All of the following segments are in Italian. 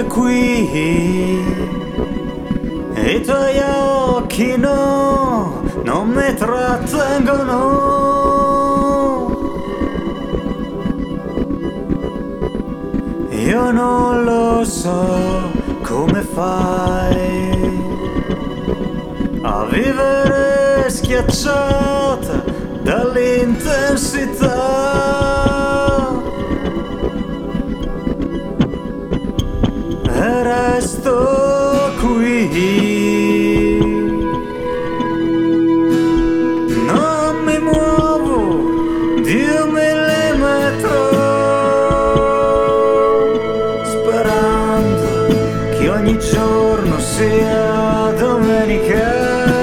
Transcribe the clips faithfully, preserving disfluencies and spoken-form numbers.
forse qui i tuoi occhi no, non mi trattengono. Io non lo so come fai a vivere schiacciata dall'intensità e resto qui, non mi muovo di un millimetro, sperando che ogni giorno sia domenica.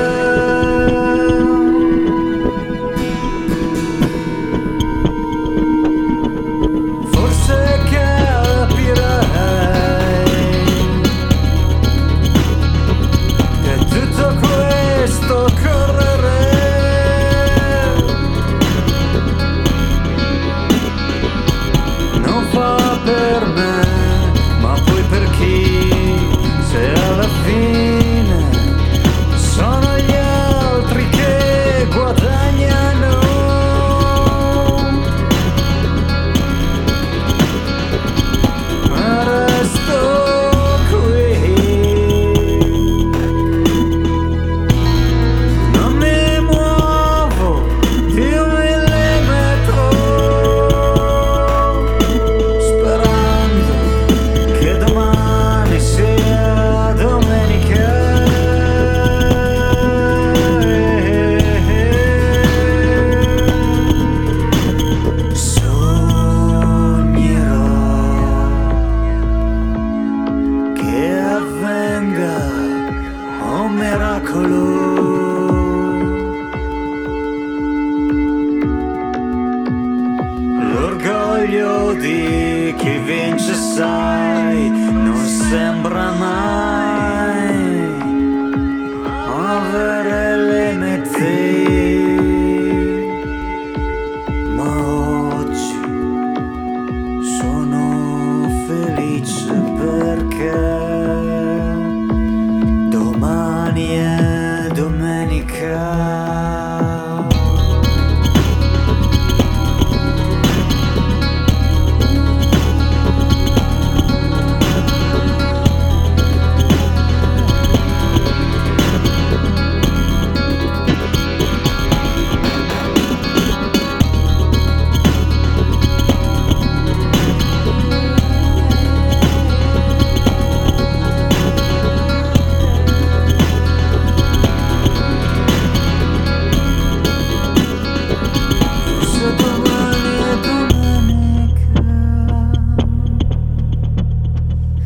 L'orgoglio di chi vince, sai, non sembra mai avere limiti, ma oggi sono felice perché domani è domenica.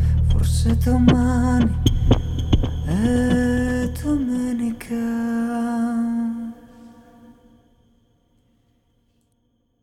Forse domani è domenica.